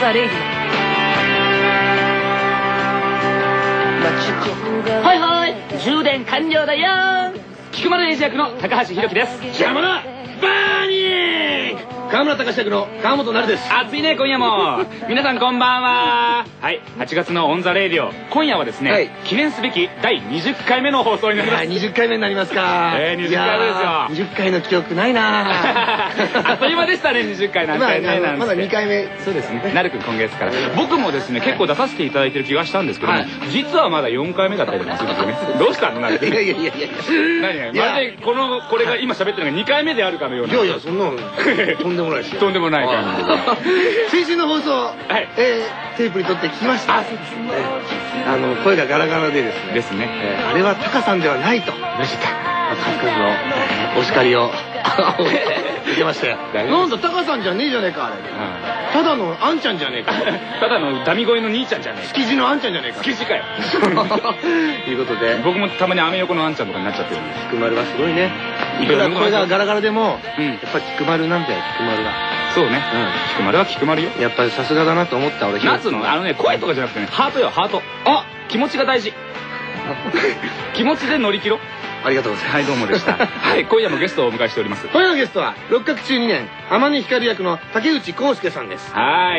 ザレイディオ。はいはい、充電完了だよ。菊丸英二役の高橋宏樹です。 邪魔だバーニング川村隆役の川本成です。 暑いね今夜も。皆さんこんばんは。はい、8月のオンザレイディオ、今夜はですね、記念すべき第20回目の放送になります。 20回目になりますか。 20回目ですよ。 20回の記憶ないな。 あっという間でしたね、20回なんてね。 まだ2回目。 そうですね、なるくん今月から。僕もですね結構出させていただいてる気がしたんですけども、実はまだ4回目だったりとかするんですよね。どうしたのなるくん。いや何まるでこれが今喋ってるのが2回目であるかのような。 いやそんなのとんでもないですよ。 とんでもない感じで。 先週の放送テープに撮って聞きました。声がガラガラでですね、あれはタカさんではないと数々のお叱りを受けまして、なんだタカさんじゃねえじゃねえかあれ、ただのあんちゃんじゃねえか、 ただのダミ声の兄ちゃんじゃねえか、 築地のあんちゃんじゃねえか、 築地かよということで、 僕もたまにアメ横のあんちゃんとかになっちゃってるんです。 菊丸はすごいね。いくら声がガラガラでもやっぱ菊丸なんだよ、菊丸が。 そうね、菊丸は菊丸よ。 やっぱりさすがだなと思った俺。 なんつうの、声とかじゃなくてね、ハートよ、ハート。あ、気持ちが大事。気持ちで乗り切ろう。 ありがとうございます。 はい、どうもでした。はい、今夜もゲストをお迎えしております。 今夜のゲストは六角中2年天音光役の竹内康介さんです。 はい。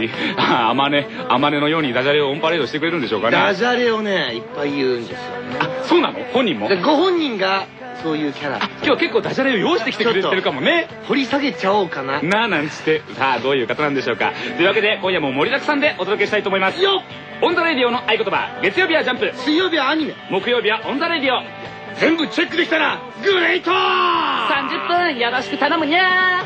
天音のようにダジャレをオンパレードしてくれるんでしょうかね。 ダジャレをねいっぱい言うんですよ。 あ、そうなの？本人も？ ご本人がそういうキャラ。 今日は結構ダジャレを用意してきてくれてるかもね。 掘り下げちゃおうかななんつって、さあどういう方なんでしょうか。というわけで今夜も盛りだくさんでお届けしたいと思いますよ。オンザレディオの合言葉、月曜日はジャンプ、 水曜日はアニメ、 木曜日はオンザレディオ。 全部チェックできたらグレート。 30分よろしく頼むにゃ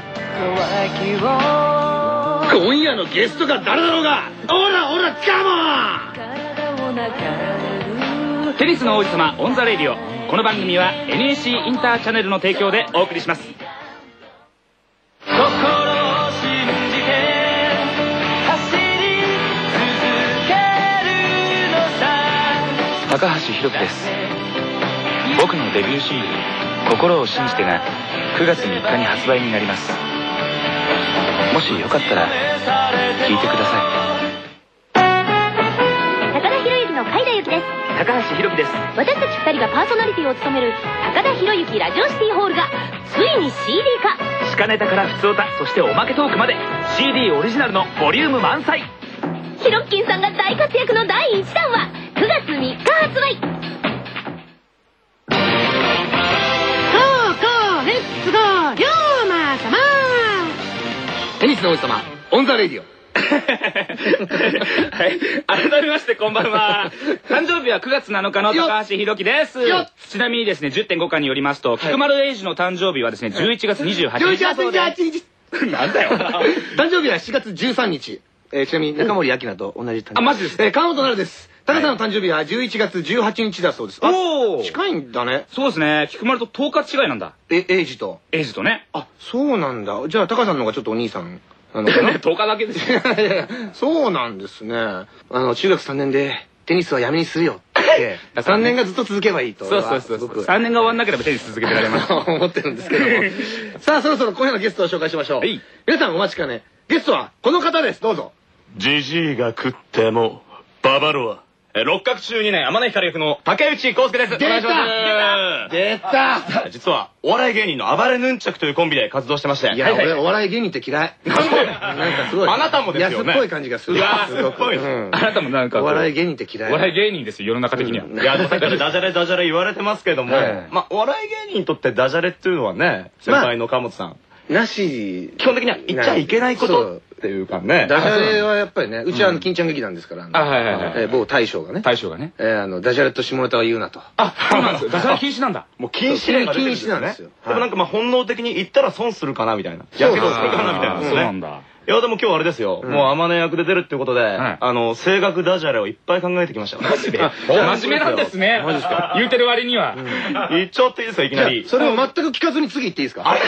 ー。今夜のゲストが誰だろうが、オラカモン。 テニスの王子様オンザレディオ。この番組は NEC インターチャネルの提供でお送りします。心を信じて走り続けるのさ。高橋宏樹です。僕のデビュー CD「心を信じて」が9月3日に発売になります。もしよかったら聴いてください。 高田博之の海田由紀です。 高橋宏樹です。 私たち2人がパーソナリティを務める高田博之ラジオシティホールがついに CD 化。 地下ネタから普通歌、そしておまけトークまで CD オリジナルのボリューム満載。 ヒロッキンさんが大活躍の第1弾は9月3日発売。 レッツゴー龍馬様。 テニスの王子様オンザレディオ。 はい、改めましてこんばんは。誕生日は9月7日の高橋宏樹です。ちなみにですね 10.5 巻によりますと、菊丸英二の誕生日はですね11月28日だそうです。なんだよ。 誕生日は7月13日。ちなみに中森明菜と同じ誕生日。 あ、マジですか。 川本成です。高さんの誕生日は11月18日だそうです。おお、近いんだね。 そうですね。菊丸と10日違いなんだ。 英二とね。あ、そうなんだ。じゃあ高さんの方がちょっとお兄さんなのかな。 10日だけですよ。 そうなんですね。中学3年でテニスはやめにするよって3年がずっと続けばいいと。 そう3年が終わんなければテニス続けてられます。 思ってるんですけども。さあそろそろ今夜のゲストを紹介しましょう。皆さんお待ちかね。ゲストはこの方です。どうぞ。 ジジイが食ってもババロア。六角中2年天音光役の竹内康介です。 出た。 実はお笑い芸人の暴れヌンチャクというコンビで活動してまして。 いや俺お笑い芸人って嫌い。なんかすごい。 あなたもですよね。 安っぽい感じがする。 安っぽい。 あなたもなんかお笑い芸人って嫌い。 お笑い芸人ですよ世の中的には。 いやさっきダジャレ言われてますけども、まあお笑い芸人にとってダジャレっていうのはね、先輩の川本さんなし、 基本的には言っちゃいけないことっていうかね。 ダジャレはやっぱりね、うちは金ちゃん劇団ですから、某大将がね、ダジャレと下ネタは言うなと。 あ、そうなんですよ。ダジャレ禁止なんだ。 もう禁止令が出てるんですよね。でもなんかまあ本能的に言ったら損するかなみたいな。やけどするかなみたいな。 そうなんだ。 いやでも今日あれですよ。もう天音役で出るっていうことで、声楽ダジャレをいっぱい考えてきました。マジで。 真面目なんですね。マジですか。言うてる割には。 言っちゃっていいですかいきなり。 それを全く聞かずに次言っていいですか。あれ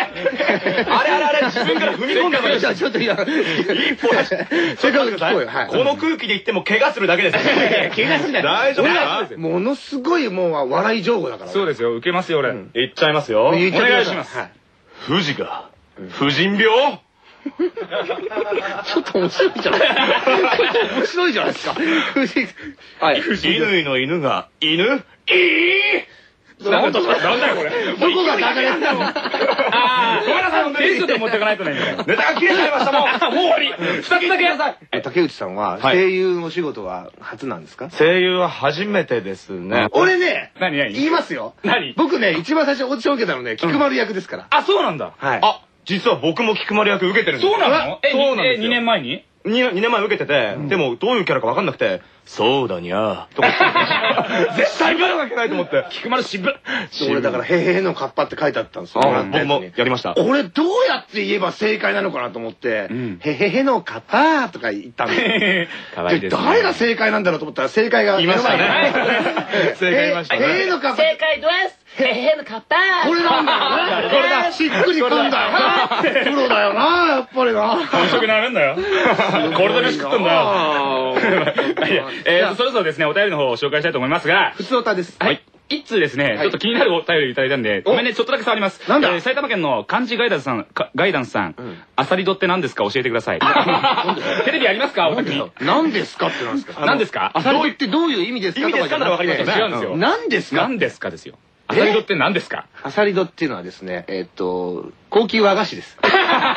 自分から踏み込んだのに。 じゃあちょっといや一歩せっかく聞こうよ。 この空気で言っても怪我するだけです。 怪我しない。 大丈夫か。 ものすごいもう笑い上手だから。 そうですよ。受けますよ俺。 言っちゃいますよ。お願いします。 富士が婦人病。 ちょっと面白いじゃないですか。面白いじゃないですか。はい。 乾の犬が、犬なんだよこれ。 どこがダジャレなの？ ああ、ごめんなさい、点数で持ってかないとね。 ネタが切れちゃいましたもん。もう終わり。 2つだけやさい。 竹内さんは声優のお仕事は初なんですか？ 声優は初めてですね。 俺ね、 何言いますよ。 何？ 僕ね、一番最初オーディション受けたのね、菊丸役ですから。 あ、そうなんだ。 はい。 あ、実は僕も菊丸役受けてるんです。 そうなの？ そうなんですよ。 2年前に 2年前受けてて、でもどういうキャラか分かんなくて、そうだにゃーとか絶対言わなきゃいけないと思って。 菊丸渋っ。 俺だから「へへへのカッパ」って書いてあったんですよ。 僕もやりました。 俺どうやって言えば正解なのかなと思って「へへへのカッパ」とか言ったんです。 かわいいですね。 誰が正解なんだろうと思ったら正解がいましたね。正解いましたね。 へへのカッパ。 正解ですへへのカッパー。 これなんだよね。これだ。しっくりくんだよな。プロだよな、やっぱりな。 完食なめんなよ。これだけ食ってんだよ。そろそろですね、お便りの方を紹介したいと思いますが。 普通歌です。 はい。一通ですね、ちょっと気になるお便りいただいたんで、ごめんね、ちょっとだけ触ります。 なんだ？ 埼玉県の漢字ガイダンスさん、アサリドって何ですか教えてください。テレビありますかお宅に。 何ですかってなんですか？ 何ですか？ アサリドってどういう意味ですか？ 意味ですかならわかりますよね。 違うんですよ。 何ですか？ 何ですかですよ。アサリドって何ですか？ アサリドっていうのはですね、高級和菓子です。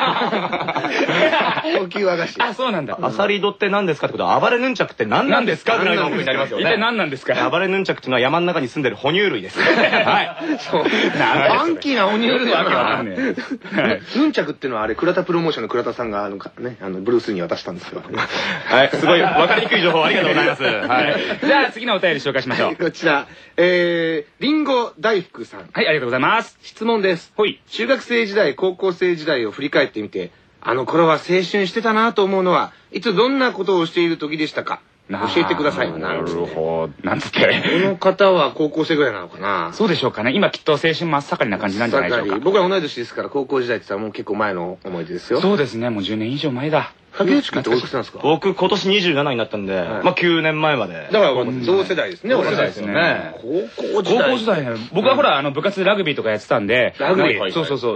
高級和菓子。 あ、そうなんだ。 アサリドって何ですかってことは、暴れヌンチャクって何なんですかぐらいのことになりますよね。 一体何なんですか？ 暴れヌンチャクっていうのは山の中に住んでる哺乳類です。はい。 そう。ファンキーな哺乳類わけわかんねえ。ヌンチャクっていうのはあれ、倉田プロモーションの倉田さんがブルースに渡したんですよ。 はい。すごいわかりにくい情報ありがとうございます。はい。 じゃあ次のお便り紹介しましょう。 こちら、リンゴ大福さん。 はい、ありがとうございます。 質問です。 ほい。 中学生時代、高校生時代を振り返ってみて、あの頃は青春してたなと思うのは、いつどんなことをしている時でしたか？教えてください。 なるほど。なんつって。 この方は高校生ぐらいなのかな？ そうでしょうかね。今きっと青春真っ盛りな感じなんじゃないでしょうか。 僕ら同い年ですから、高校時代って言ったらもう結構前の思い出ですよ。 そうですね。もう10年以上前だ。 竹内くんっておいくつなんですか？ 僕今年27になったんで、まあ9年前まで。 だから同世代ですね。 同世代ですね。 高校時代ね。僕はほら部活でラグビーとかやってたんで、 ラグビー。 そうそうそう。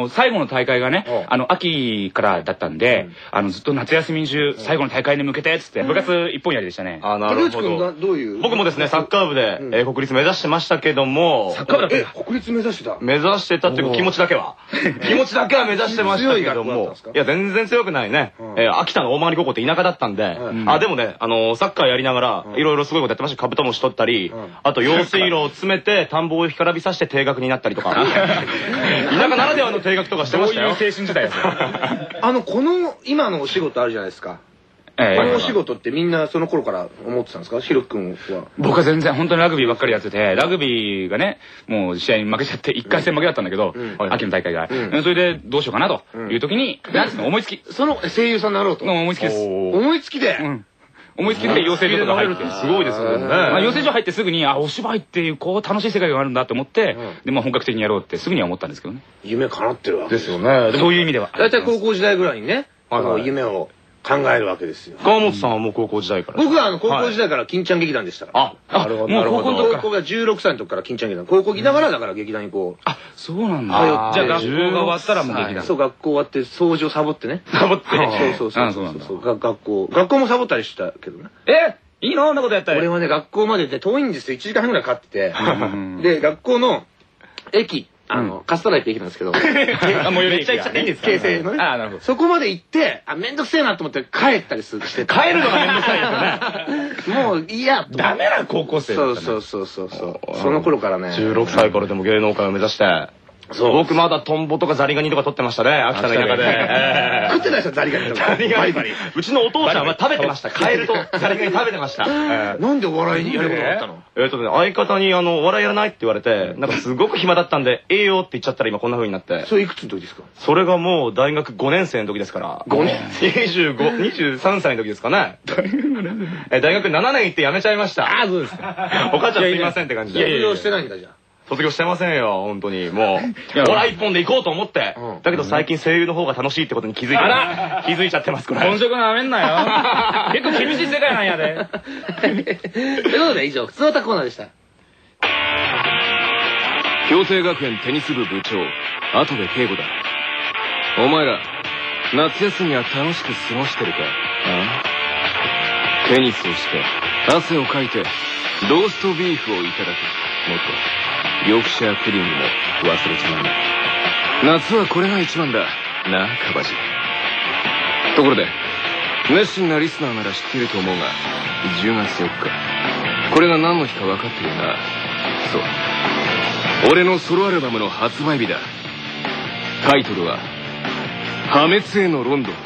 最後の大会がね、秋からだったんで、ずっと夏休み中最後の大会に向けてっつって部活一本やりでしたね。 あ、なるほど。 どういう？ 僕もですね、サッカー部で国立目指してましたけども、 サッカー部だった。 国立目指してた？ 目指してたっていうか気持ちだけは目指してましたけども、いや全然強くないね。秋田の大曲高校って田舎だったんで、でもね、サッカーやりながらいろいろすごいことやってました。カブトムシ取ったり、あと用水路を詰めて田んぼを干からびさして定額になったりとか、田舎ならではの定額とかしてましたよ。 どういう青春時代ですか？ この今のお仕事あるじゃないですか。このお仕事ってみんなその頃から思ってたんですか？ヒロ君は。 僕は全然本当にラグビーばっかりやってて、ラグビーがね、もう試合に負けちゃって1回戦負けだったんだけど、秋の大会が。それでどうしようかなという時に、なんですか、思いつき。 その声優さんになろうと。 思いつきです。 思いつきで。 思いつきで養成所とか入るってすごいですよね。養成所入ってすぐに、お芝居っていうこう楽しい世界があるんだって思って、で本格的にやろうってすぐには思ったんですけどね。 夢叶ってるわけですよね。 そういう意味では。 だいたい高校時代ぐらいにね、夢を考えるわけですよ。 川本さんはもう高校時代から。 僕は高校時代から金ちゃん劇団でしたから。 なるほど。 もう高校の時が16歳の時から金ちゃん劇団。高校来ながらだから劇団にこう。 そうなんだ。じゃあ学校が終わったらもう劇団。 そう、学校終わって掃除をサボってね。 サボって。 そう。学校もサボったりしたけどね。 いいの？そんなことやったら。 俺はね、学校までで遠いんですよ。1時間半ぐらいかかってて。で、学校の駅、カスタライって駅なんですけど。 もうめっちゃ行っちゃっていいんですか？ 京成のね。なるほど。そこまで行って、めんどくせえなと思って帰ったりして。 帰るのがめんどくさいですよね。 もういいや。 ダメな高校生だったね。 そう。その頃からね。 16歳からでも芸能界を目指して。僕まだトンボとかザリガニとか取ってましたね、秋田の田舎で。 食ってないですよ、ザリガニとか。 バリバリ。うちのお父さんは食べてました。カエルとザリガニ食べてました。 なんでお笑いにやることだったの？ 相方にお笑いやらないって言われて、なんかすごく暇だったんで、よって言っちゃったら今こんな風になって。 それいくつの時ですか？ それがもう大学5年生の時ですから。 5年 23歳の時ですかね。大学7年行って辞めちゃいました。 そうですか。 お母ちゃんすいませんって感じで。 卒業してないんだじゃん。 卒業してませんよ、本当に。もう、お笑い一本で行こうと思って。だけど最近声優の方が楽しいってことに気づいちゃってます、これ。 本職なめんなよ。結構厳しい世界なんやで。 ということで以上、普通歌コーナーでした。 暁星学園テニス部部長、跡部圭吾だ。お前ら、 夏休みは楽しく過ごしてるか？テニスをして汗をかいてローストビーフをいただく。もっとヨークシャープディングも忘れちまうな。夏はこれが一番だなあ、カバジ。ところで熱心なリスナーなら知っていると思うが、10月4日これが何の日か分かっているな。そう、俺のソロアルバムの発売日だ。タイトルは破滅へのロンドン。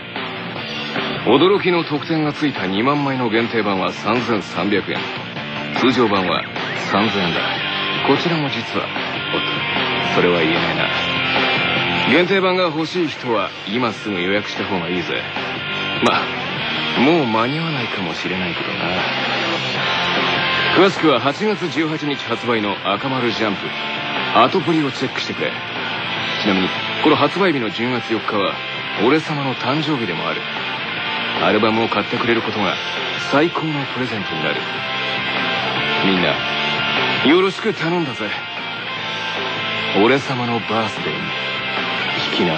驚きの特典がついた2万枚の限定版は3300円、通常版は3000円だ。こちらも実は、おっと、それは言えないな。限定版が欲しい人は今すぐ予約した方がいいぜ。まあもう間に合わないかもしれないけどな。詳しくは8月18日発売の赤丸ジャンプ後プリをチェックしてくれ。ちなみにこの発売日の10月4日は俺様の誕生日でもある。アルバムを買ってくれることが最高のプレゼントになる。みんなよろしく頼んだぜ。俺様のバースデーに弾きな。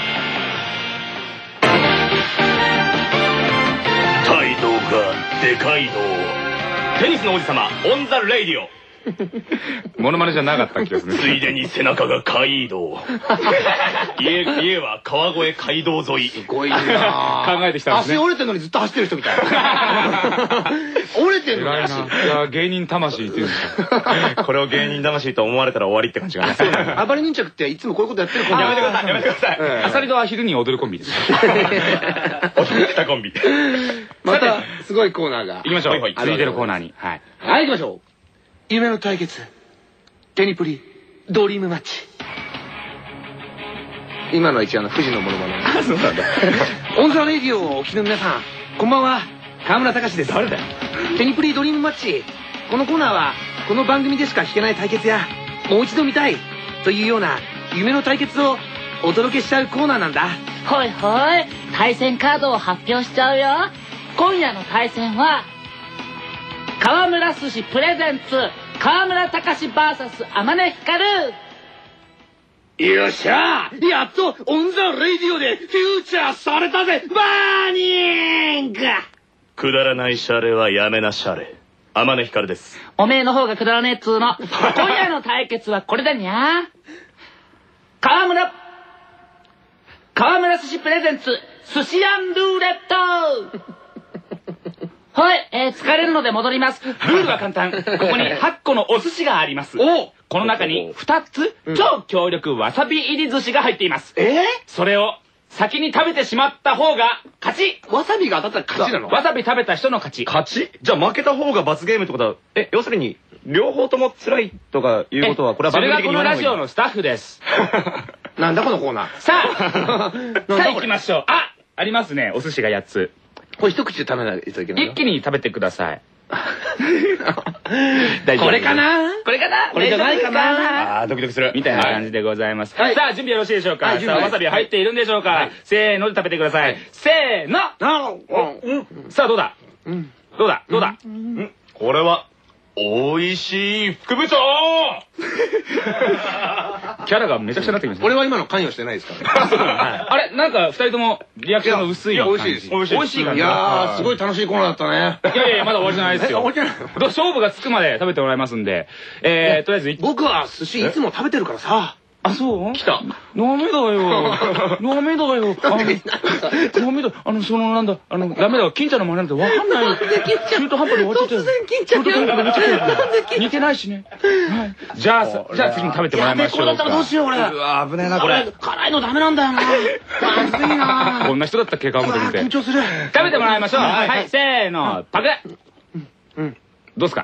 態度がでかいの。テニスの王子様オンザレイディオ。 モノマネじゃなかった気がする。 ついでに背中が街道。家は川越街道沿い。 すごいな。 考えてきたんですね。 足折れてるのにずっと走ってる人みたい。折れてるのに足。 いや、芸人魂っていうんですか。 これを芸人魂と思われたら終わりって感じがね。 暴れ忍者っていつもこういうことやってるコンビ。 やめてください、やめてください。 アサリとアヒルに踊るコンビです。 踊ってたコンビ。 またすごいコーナーが。 行きましょう。 はい続いてるコーナーに。はい。 はい、行きましょう。夢の対決、テニプリドリームマッチ。今のは一応富士のものまね。そうなんだ。オンザレディオをお聞きの皆さん、こんばんは、河村隆です。誰だよ。テニプリドリームマッチ。このコーナーはこの番組でしか聞けない対決や、もう一度見たいというような夢の対決をお届けしちゃうコーナーなんだ。 ほいほい、対戦カードを発表しちゃうよ。今夜の対戦は河村寿司プレゼンツ河村隆 VS 天音光。 よっしゃー、やっとオンザレディオでフューチャーされたぜ、バーニング。 くだらないシャレはやめなシャレ。天音光です。 おめえの方がくだらねえっつうの。今夜の対決はこれだにゃ。河村寿司プレゼンツ寿司アンルーレット。はい、疲れるので戻ります。 ルールは簡単。ここに8個のお寿司があります。この中に2つ超強力わさび入り寿司が入っています。それを先に食べてしまった方が勝ち。 わさびが当たったら勝ちなの？ わさび食べた人の勝ち。 勝ち？じゃあ負けた方が罰ゲームってことは、要するに両方とも辛いとかいうことは、これはそれが番組的にこのラジオのスタッフです。 なんだこのコーナー。 さあ行きましょう。ありますね、お寿司が8つ。 これ一口で食べないといけない。 一気に食べてください。 これかな？ これかな？ これじゃないかな？ ドキドキする。 みたいな感じでございます。さはいあ、準備よろしいでしょうか。さあ、わさびは入っているんでしょうか。せーので食べてください。せーの。さあ、どうだ？どうだ？どうだ？ これはおいしい副部長。 キャラがめちゃくちゃになってきました。 俺は今の関与してないですから。 あれ、なんか2人ともリアクションが薄いよ。 美味しいです。 美味しい感じ。 いやー、すごい楽しいコーナーだったね。 いや、まだ終わりじゃないですよ。 終わりじゃないの？ 勝負がつくまで食べてもらいますんで。とりあえず、 僕は寿司いつも食べてるからさ。 あ、そう来た。 ダメだよ。ダメだよ。ダメだ。そのなんだ、ダメだよ。金ちゃんの真似なんてわかんないよ。中途半端で終わっちゃったよ。 突然金ちゃん中途半端で終わっちゃったよ。似てないしね。はい。じゃあ次に食べてもらいましょう。 これだったらどうしよう俺。 うわ、危ねえなこれ。 辛いのダメなんだよな。まずいな。 こんな人だったっけ、川本君って。 緊張する。 食べてもらいましょう。はい、せーの、パクッ。どうすか？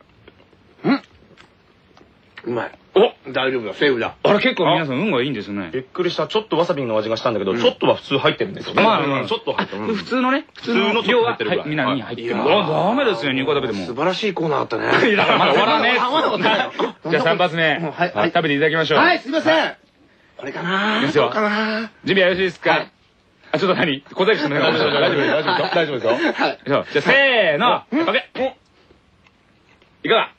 うまい。 お、 大丈夫だ、セーフだ。 あれ結構皆さん運がいいんですね。 びっくりした。ちょっとわさびの味がしたんだけど、ちょっとは普通入ってるんですよね。 まあちょっと入ってる。 普通のね、普通の量は量はみんなに入ってる。ダメですよ、2個食べても。 素晴らしいコーナーだったね。 だからまだ終わらねえ。じゃあ3発目。食べていただきましょう。 はい、すいません。これかな？ ですよ。 どうかな？ 準備はよろしいですか？ちょっと何？小細工してもらいましょう。大丈夫ですよ。 はい。 じゃあせーの、パケ。いかが？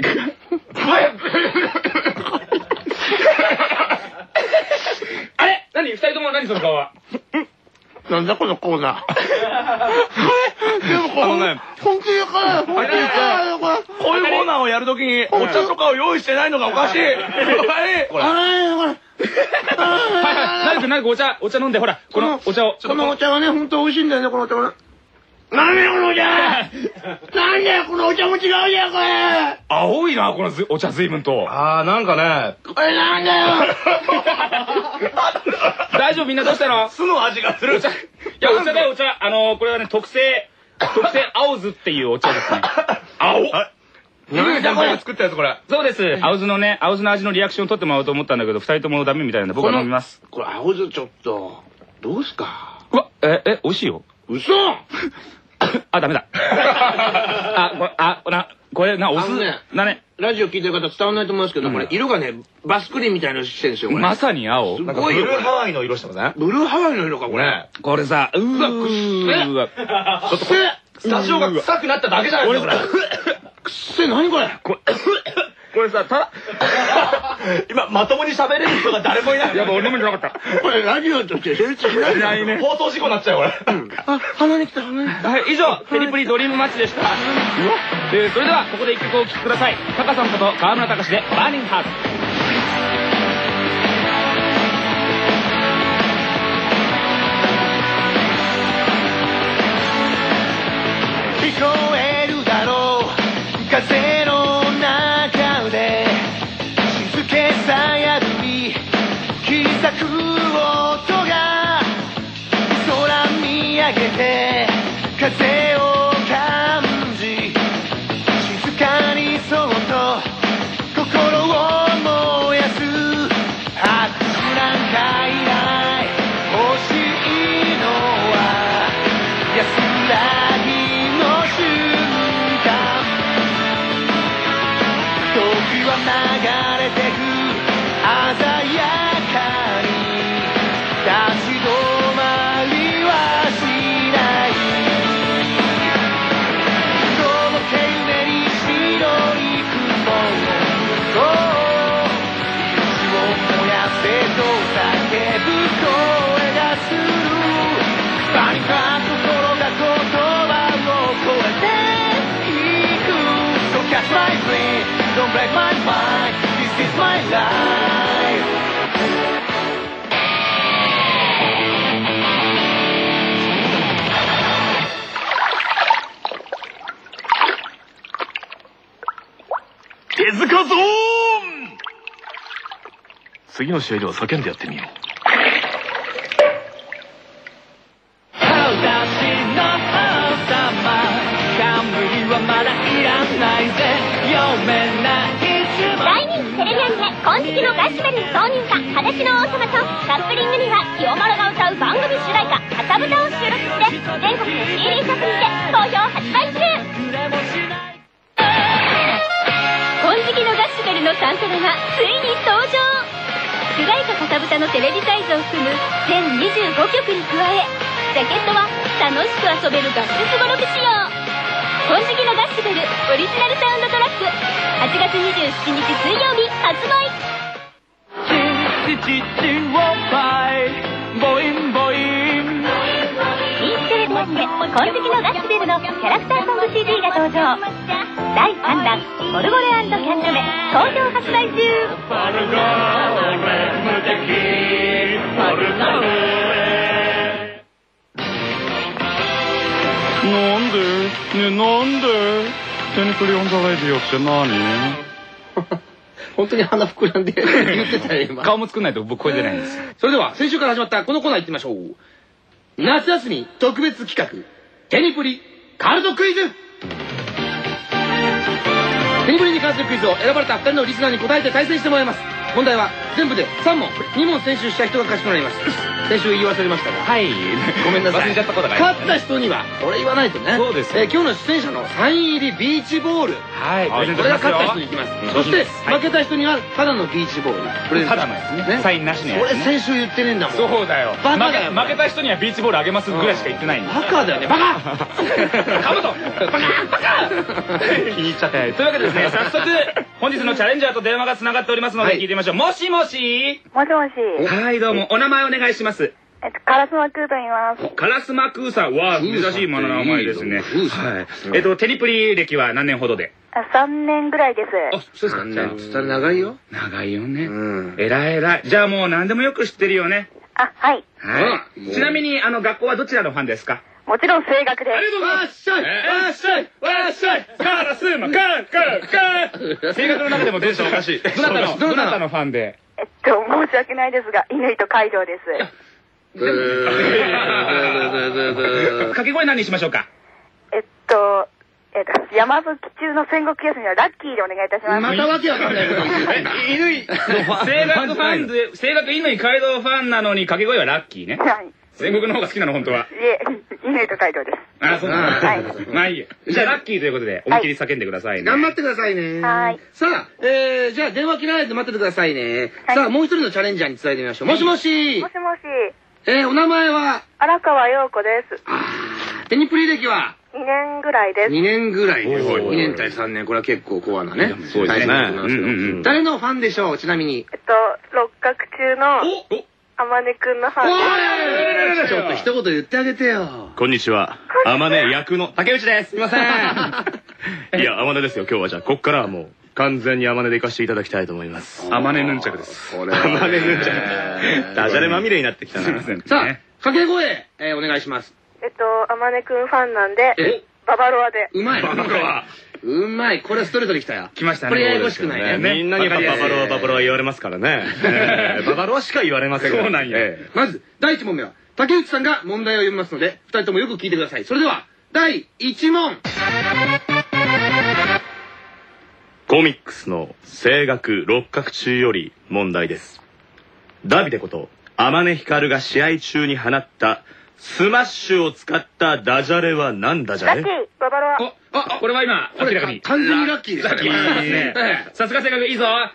あれ何二人とも何その顔は。 なんだこのコーナー。でもこれ、本気やから、本気やから、こういうコーナーをやるときに、お茶とかを用意してないのがおかしい。これ。 なるくお茶飲んで、ほら、このお茶を。 このお茶がね、ほんと美味しいんだよね、このお茶がね。なんだよ、このお茶。なんだよ、このお茶も違うじゃん、これ。 青いな、このお茶随分と。 なんかね。 これなんだよ。 大丈夫、みんなどうしたの？ 酢の味がする。 いや、お茶だよ、お茶。これはね、特製青酢っていうお茶ですね。青？ 何だこれ作ったやつこれ。 そうです。青酢の味のリアクションを取ってもらおうと思ったんだけど、二人ともダメみたいなんで僕は飲みます。 これ青酢ちょっと、どうすか？ うわ、美味しいよ。 嘘！ あ、ダメだ。これ、お酢だね。 ラジオ聞いてる方伝わらないと思いますけど、これ色がね、バスクリーンみたいなのしてるんですよ、これ。 まさに青。 すごいよ。 ブルーハワイの色してません？ ブルーハワイの色か、これ。 これさ、うわ、くっせ。 ちょっとスタジオが臭くなっただけじゃないですか、これ。 くっせ、何これ。 これさ、 今、まともに喋れる人が誰もいない。 やっぱ俺飲むんじゃなかった。 これラジオとして成立しないね。 放送事故になっちゃうよ、これ。 あ、鼻に来た、鼻に。 はい、以上、テリプリドリームマッチでした。それでは、ここで一曲お聴きください。タカさんこと川村隆で、バーニングハート。 聞こえるだろう風の中で静けさやるに刻く音が空見上げて風を感じ静かにそっと心を燃やす拍手なんかいない欲しいのは安らぎ時は流れてく鮮やかに立ち止まりはしない届け夢に白い雲と命を燃やせと叫ぶ声がする何か心が言葉を超えていく So catch my dream Don't break my mind, this is my life 手塚ゾーン。 次の試合では叫んでやってみよう。 顔出しの王様冠はまだいらないぜ読めない大人気テレビアニメ「金色のガッシュベル」の挿入歌「裸足の王様」とカップリングには清丸が歌う番組主題歌「かさぶた」を収録して全国の CD ショップにて好評発売中。金色のガッシュベルのサントラがついに登場。主題歌かさぶたのテレビサイズを含む全25曲に加えジャケットは楽しく遊べるガッシュすごろく仕様。金色のガッシュベルオリジナルサウンドトラック8月27日水曜日発売。 ボインボイン人気テレビアニメ「金色のガッシュベル」のキャラクターソング CD が登場。第3弾「ゴルゴレ&キャンジャメ」好評発売中。 なんでテニプリオンザレディオって何？ 本当に鼻膨らんで言ってたよ今。 顔も作んないと僕声出ないんです。 それでは先週から始まったこのコーナー行ってみましょう。夏休み特別企画テニプリカードクイズ。テニプリに関するクイズを選ばれた2人のリスナーに答えて対戦してもらいます。問題は全部で3問。2問先週した人が勝ちとなります。先週言い忘れましたが、 はい。 ごめんなさい。 忘れちゃったことが勝った人にはこれ言わないとね。 そうです。 今日の出演者のサイン入りビーチボール、 はい。 これが勝った人に行きます。そして負けた人にはただのビーチボールプレゼント。 ただのやつね。サインなしのやつ。 俺先週言ってねえんだもん。 そうだよ。 バカだよ。 負けた人にはビーチボールあげますぐらいしか言ってないんだ。 バカだよね。バカ。 カブト。バカ。気に入っちゃって。というわけでですね、早速本日のチャレンジャーと電話がつながっておりますので聞いてみましょう。もしもし。 もしもし。 はい、どうも。お名前お願いします。 カラスマクーと言います。 カラスマクーさんは珍しいものの名前ですね。はい。テニプリ歴は何年ほどで ？3年ぐらいです。 あ、そうですか。3年って言ったら長いよ。 長いよね。えらいえらい。じゃあもう何でもよく知ってるよね。 あ、はい。 はい。ちなみに学校はどちらのファンですか？ もちろん声楽です。 ありがとうございます。わっしゃいわっしゃいカラスマカー声楽の中でもテンションおかしい。どなたのファンで？ 申し訳ないですが、乾と街道です。 掛け声何にしましょうか？ 山吹中の戦国休みはラッキーでお願いいたします。 またわけわかんないこと言って声楽ファンで、声楽乾街道ファンなのに掛け声はラッキーね。はい。戦国の方が好きなの本当は。 いえ、乾と街道です。 あ、そうなんだ。はい。まあいいや。じゃあラッキーということで思いっきり叫んでくださいね。 頑張ってくださいね。 はい。 さあ、じゃあ電話切らないで待っててくださいね。さあ、もう一人のチャレンジャーに伝えてみましょう。もしもし。 もしもし。 お名前は？ 荒川陽子です。 テニプリ歴は ？2年ぐらいです。 2年ぐらいです。2年対3年、これは結構コアなね。 そうですね。 誰のファンでしょう、ちなみに。 六角中の天音くんのファンです。 ちょっと一言言ってあげてよ。 こんにちは。天音役の竹内です。すいません。いや、天音ですよ、今日は。じゃあ、こっからはもう、完全に天音で行かせていただきたいと思います。 天音ヌンチャクです。 天音ヌンチャク。ダジャレまみれになってきたな。 さあ、掛け声、お願いします。 天音くんファンなんで、ババロアで。 うまい。ババロア。うまい。これストレートできたよ。 来ましたね。 これややこしくないね。 みんなにババロア言われますからね。ババロアしか言われませんから。 そうなんや。 まず、第1問目は、竹内さんが問題を読みますので、2人ともよく聞いてください。それでは、第1問。 コミックスの声楽六角中より問題です。ダビデこと天音光が試合中に放ったスマッシュを使ったダジャレは何ダジャレ？ ラッキー、ババロア。 あ、これは今、明らかに。 完全にラッキーです。 ラッキーですね。さすが性格いいぞ。はい、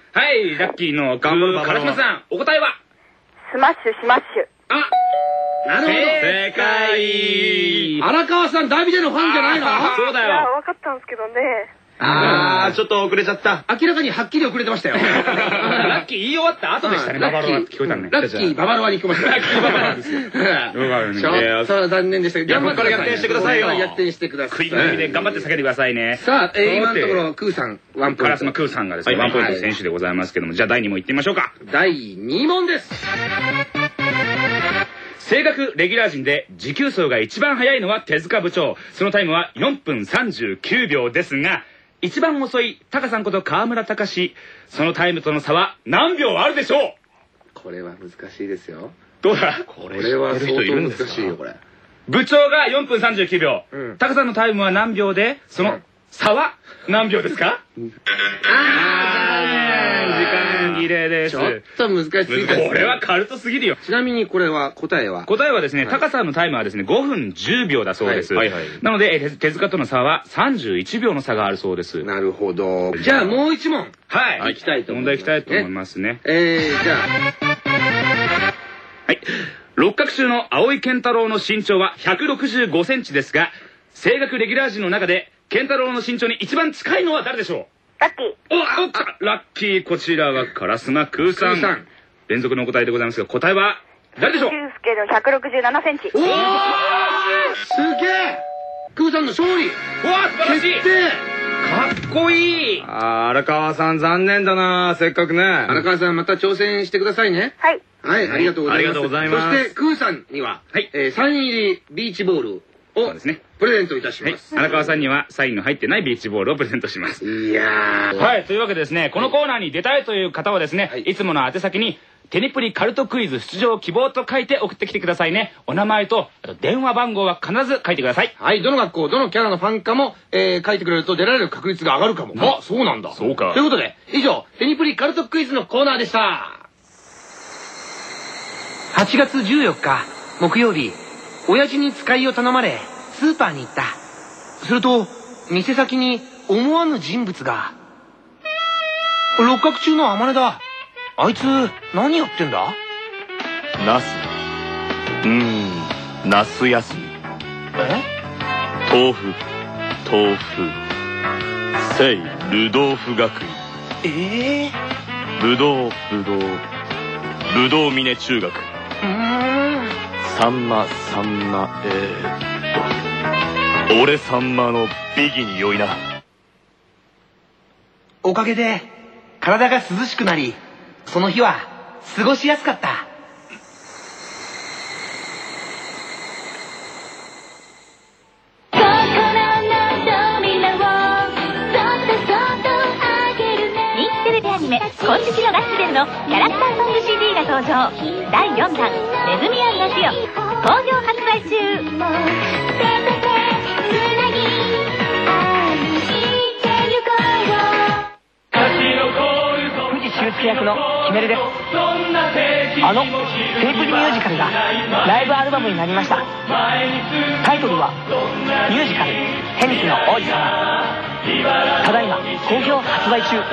ラッキーのカラスマさん、お答えは？ スマッシュ、シマッシュ。 あ、なるほど。 正解。 荒川さん、ダビデのファンじゃないの？ そうだよ。 いや、分かったんですけどね。 ちょっと遅れちゃった。 明らかにはっきり遅れてましたよ。 ラッキー言い終わった後でしたね。ババロアって聞こえたね。 ラッキーババロアに聞こえました。ラッキーババロアですよ。ちょっと残念でしたけど、 ここから逆転してくださいよ。 逆転してください。 食い気味で頑張って叫んでくださいね。 さあ、今のところ、クーさん、ワンポイント。 カラスマクーさんがですね、ワンポイント選手でございますけども、じゃあ第2問いってみましょうか。 第2問です。 声楽レギュラー陣で持久走が一番速いのは手塚部長。そのタイムは4分39秒ですが、一番遅いタカさんこと川村隆、そのタイムとの差は何秒あるでしょう？ これは難しいですよ。 どうだ？ これは相当難しいよ、これ。 部長が4分39秒。タカさんのタイムは何秒で、その差は何秒ですか？時間切れです。 ちょっと難しすぎた。 これはカルトすぎるよ。 ちなみにこれは答えはですね、タカさんのタイムはですね、5分10秒だそうです。なので、手塚との差は31秒の差があるそうです。 なるほど。じゃあもう一問。 はい。 行きたいと思います。 問題行きたいと思いますね。 じゃあ。 はい。六角中の青井健太郎の身長は165センチですが、声楽レギュラー陣の中で、健太郎の身長に一番近いのは誰でしょう？ ラッキー。 ラッキー、こちらはカラスマクーさん。連続のお答えでございますが、答えは誰でしょう？ 俊介の167センチ。 おー、すげえ。クーさんの勝利。 わあ、素晴らしい。 決定。 かっこいい。 荒川さん残念だな、せっかくね。 荒川さんまた挑戦してくださいね。 はい。 はい、ありがとうございます。 ありがとうございます。 そしてクーさんには、サイン入りビーチボールをプレゼントいたします。 荒川さんにはサインの入ってないビーチボールをプレゼントします。 いやー。 はい、というわけでですね、このコーナーに出たいという方はですね、いつもの宛先に、テニプリカルトクイズ出場希望と書いて送ってきてくださいね。お名前と、あと電話番号は必ず書いてください。 はい、どの学校、どのキャラのファンかも、書いてくれると出られる確率が上がるかも。あ、そうなんだ。 そうか。 ということで、以上、テニプリカルトクイズのコーナーでした。8月14日、木曜日、親父に使いを頼まれ、スーパーに行った。すると、店先に思わぬ人物が。六角中の天音だ。あいつ、何やってんだ？ ナス。夏休み。豆腐。聖ルドーフ学院。 ぶどう峰中学。さんま俺さんまのビギに良いな。 おかげで体が涼しくなり、その日は過ごしやすかった。 金色のガスベルのキャラクターソング CD が登場。第4弾ネズミ&ラジオ好評発売中。 藤修介役のキメルです。テープリミュージカルがライブアルバムになりました。タイトルはミュージカルテニスの王子様。ただいま好評発売中。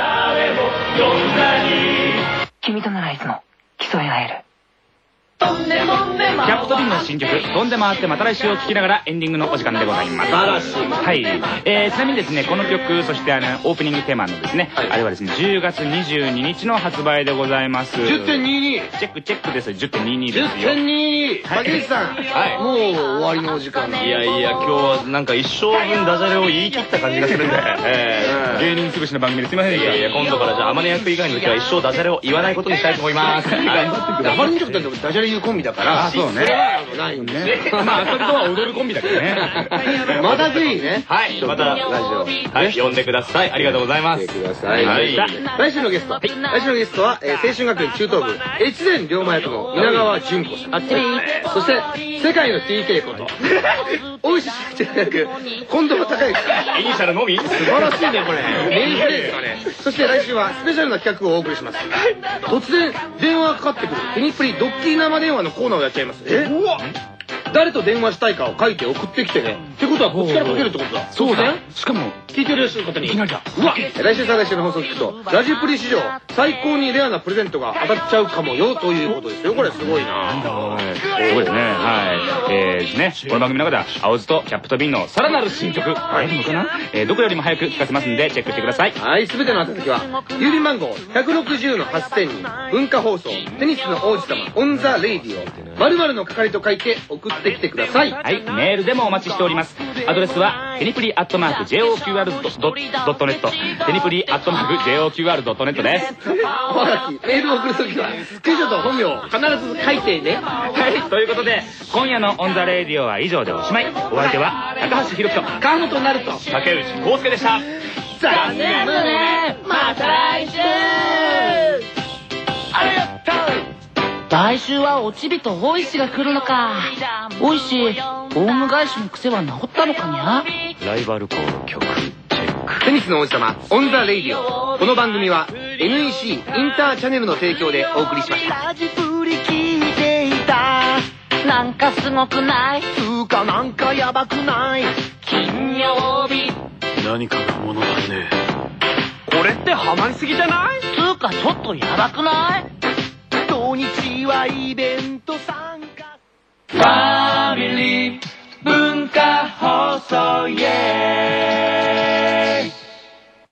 君とならいつも競い合える。 キャプトビンの新曲「飛んで回ってまた来週」を聴きながらエンディングのお時間でございます。はい、ちなみにですね、この曲、そしてオープニングテーマのですね、あれはですね10月22日の発売でございます。 10.22 チェックです。 10.22 ですよ。 10.22 竹内さん、もう終わりのお時間。 いや今日はなんか一生分ダジャレを言い切った感じがするんで、 芸人潰しの番組ですいません。 今度からじゃあ天音役以外の時は一生ダジャレを言わないことにしたいと思います。 ハリンチョクってダジャレ言うコンビだから。 あ、そうね。 ないんで。 まあそれとは踊るコンビだけどね。 またぜひね。 はい、またラジオ呼んでください。ありがとうございます。 来週のゲストは青春学園中等部越前龍馬役の稲川淳子さん。そして世界の TK こと大石真一役近藤孝之さん。 イニシャルのみ素晴らしいねこれ。メインフレーズがね。そして来週はスペシャルな企画をお送りします。突然電話がかかってくるテニプリドッキリ生電話のコーナーをやっちゃいます。誰と電話したいかを書いて送ってきてね。ってことはこっちからかけるってことだ。 そうだ。しかも聞いてる方にいきなりだ。 うわ、来週再来週の放送聞くとラジプリ史上最高にレアなプレゼントが当たっちゃうかもよということですよ。これすごいな。 すごいですね。はいですね、この番組の中では青津とキャップとビンのさらなる新曲あるのかな、どこよりも早く聞かせますんでチェックしてください。 はい、すべての宛先は郵便番号 160-8000に文化放送テニスの王子様オンザレイディオ〇〇の係と書いて送ってきてください。 はい、メールでもお待ちしております。アドレスはテニプリ@JOQR.net テニプリ@JOQR.net です。 メールを送るときは住所と本名を必ず書いてね。 はい、ということで今夜のオンザレイディオは以上でおしまい。お相手は高橋宏樹と川本なると竹内康介でした。 残念だね。また来週。ありがとう。 来週はおちびと大石が来るのか。大石、オウム返しの癖は治ったのかにゃ。 ライバル校の曲チェック。 テニスの王子様オンザレイディオ。この番組は NEC インターチャネルの提供でお送りしました。 なんかすごくない？ つーかなんかやばくない？ 金曜日。 何かが物足りねこれってハマりすぎじゃない？ つーかちょっとやばくない？ 土日はイベント参加。 ファミリー文化放送イエーイ。